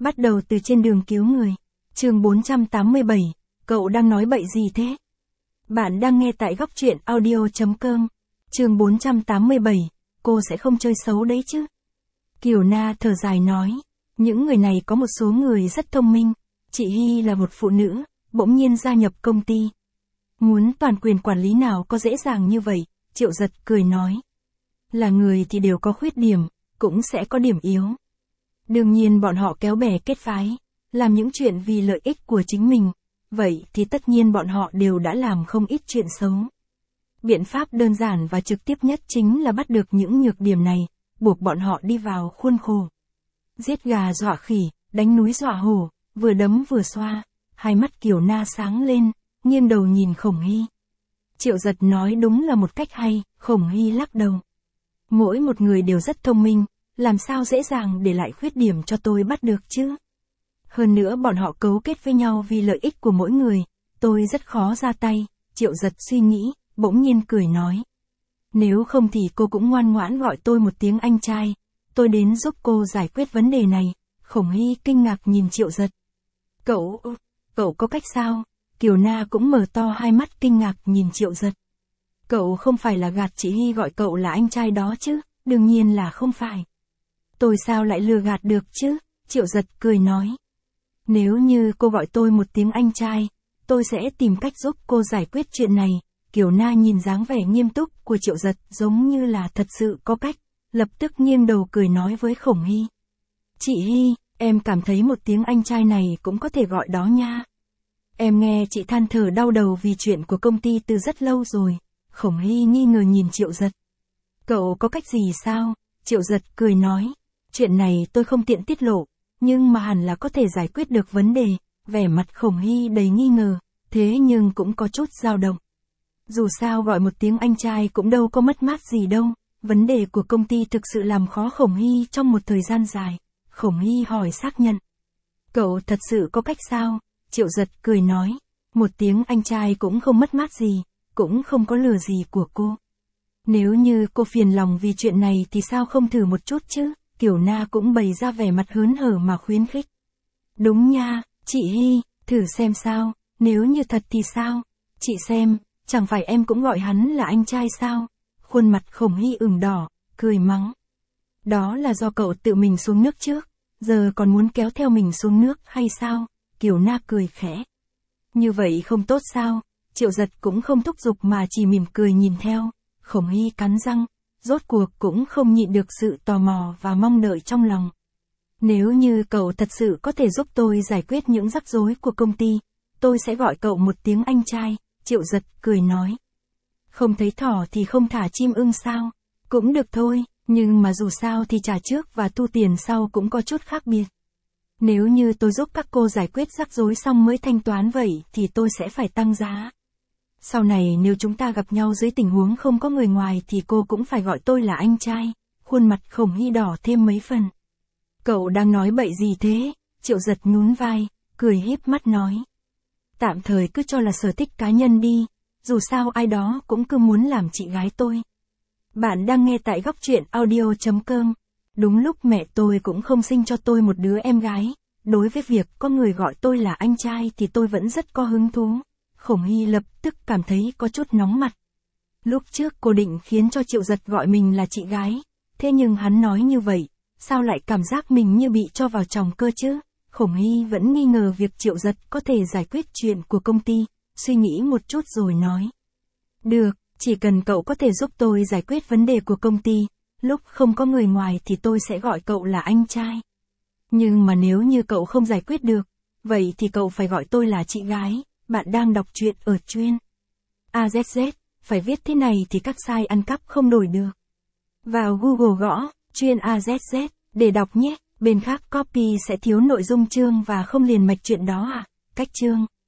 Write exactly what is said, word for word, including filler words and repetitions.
Bắt đầu từ trên đường cứu người. Chương bốn trăm tám mươi bảy, cậu đang nói bậy gì thế? Bạn đang nghe tại góc truyện audio chấm com. Chương bốn trăm tám mươi bảy, cô sẽ không chơi xấu đấy chứ? Kiều Na thở dài nói, những người này có một số người rất thông minh. Chị Hy là một phụ nữ, bỗng nhiên gia nhập công ty. Muốn toàn quyền quản lý nào có dễ dàng như vậy, Triệu Giật cười nói. Là người thì đều có khuyết điểm, cũng sẽ có điểm yếu. Đương nhiên bọn họ kéo bè kết phái, làm những chuyện vì lợi ích của chính mình, vậy thì tất nhiên bọn họ đều đã làm không ít chuyện xấu. Biện pháp đơn giản và trực tiếp nhất chính là bắt được những nhược điểm này, buộc bọn họ đi vào khuôn khổ. Giết gà dọa khỉ, đánh núi dọa hổ, vừa đấm vừa xoa, hai mắt Kiều Na sáng lên, nghiêng đầu nhìn Khổng Hy. Triệu Giật nói đúng là một cách hay, Khổng Hy lắc đầu. Mỗi một người đều rất thông minh, làm sao dễ dàng để lại khuyết điểm cho tôi bắt được chứ? Hơn nữa bọn họ cấu kết với nhau vì lợi ích của mỗi người, tôi rất khó ra tay. Triệu Giật suy nghĩ, bỗng nhiên cười nói. Nếu không thì cô cũng ngoan ngoãn gọi tôi một tiếng anh trai, tôi đến giúp cô giải quyết vấn đề này. Khổng Hy kinh ngạc nhìn Triệu Giật. Cậu, cậu có cách sao? Kiều Na cũng mở to hai mắt kinh ngạc nhìn Triệu Giật. Cậu không phải là gạt chị Hy gọi cậu là anh trai đó chứ? Đương nhiên là không phải. Tôi sao lại lừa gạt được chứ? Triệu Giật cười nói. Nếu như cô gọi tôi một tiếng anh trai, tôi sẽ tìm cách giúp cô giải quyết chuyện này. Kiều Na nhìn dáng vẻ nghiêm túc của Triệu Giật giống như là thật sự có cách, lập tức nghiêng đầu cười nói với Khổng Hy. Chị Hy, em cảm thấy một tiếng anh trai này cũng có thể gọi đó nha. Em nghe chị than thở đau đầu vì chuyện của công ty từ rất lâu rồi. Khổng Hy nghi ngờ nhìn Triệu Giật. Cậu có cách gì sao? Triệu Giật cười nói. Chuyện này tôi không tiện tiết lộ, nhưng mà hẳn là có thể giải quyết được vấn đề. Vẻ mặt Khổng Hy đầy nghi ngờ, thế nhưng cũng có chút dao động. Dù sao gọi một tiếng anh trai cũng đâu có mất mát gì đâu. Vấn đề của công ty thực sự làm khó Khổng Hy trong một thời gian dài. Khổng Hy hỏi xác nhận. Cậu thật sự có cách sao? Triệu Giật cười nói. Một tiếng anh trai cũng không mất mát gì, cũng không có lừa gì của cô. Nếu như cô phiền lòng vì chuyện này thì sao không thử một chút chứ? Kiều Na cũng bày ra vẻ mặt hớn hở mà khuyến khích. Đúng nha, chị Hy, thử xem sao, nếu như thật thì sao? Chị xem, chẳng phải em cũng gọi hắn là anh trai sao? Khuôn mặt Khổng Hy ửng đỏ, cười mắng. Đó là do cậu tự mình xuống nước trước, giờ còn muốn kéo theo mình xuống nước hay sao? Kiều Na cười khẽ. Như vậy không tốt sao? Triệu Giật cũng không thúc giục mà chỉ mỉm cười nhìn theo. Khổng Hy cắn răng, rốt cuộc cũng không nhịn được sự tò mò và mong đợi trong lòng. Nếu như cậu thật sự có thể giúp tôi giải quyết những rắc rối của công ty, tôi sẽ gọi cậu một tiếng anh trai. Triệu Giật cười nói. Không thấy thỏ thì không thả chim ưng sao? Cũng được thôi, nhưng mà dù sao thì trả trước và thu tiền sau cũng có chút khác biệt. Nếu như tôi giúp các cô giải quyết rắc rối xong mới thanh toán vậy thì tôi sẽ phải tăng giá. Sau này nếu chúng ta gặp nhau dưới tình huống không có người ngoài thì cô cũng phải gọi tôi là anh trai. Khuôn mặt Khổng Hy đỏ thêm mấy phần. Cậu đang nói bậy gì thế? Triệu Giật nhún vai, cười híp mắt nói. Tạm thời cứ cho là sở thích cá nhân đi, dù sao ai đó cũng cứ muốn làm chị gái tôi. Bạn đang nghe tại góc truyện audio chấm com. Đúng lúc mẹ tôi cũng không sinh cho tôi một đứa em gái, đối với việc có người gọi tôi là anh trai thì tôi vẫn rất có hứng thú. Khổng Hy lập tức cảm thấy có chút nóng mặt. Lúc trước cô định khiến cho Triệu Giật gọi mình là chị gái, thế nhưng hắn nói như vậy, sao lại cảm giác mình như bị cho vào chòng cơ chứ? Khổng Hy vẫn nghi ngờ việc Triệu Giật có thể giải quyết chuyện của công ty, suy nghĩ một chút rồi nói. Được, chỉ cần cậu có thể giúp tôi giải quyết vấn đề của công ty, lúc không có người ngoài thì tôi sẽ gọi cậu là anh trai. Nhưng mà nếu như cậu không giải quyết được, vậy thì cậu phải gọi tôi là chị gái. Bạn đang đọc truyện ở chuyên a zét zét, phải viết thế này thì các site ăn cắp không đổi được. Vào Google gõ, chuyên a zét zét, để đọc nhé, bên khác copy sẽ thiếu nội dung chương và không liền mạch chuyện đó à, cách chương.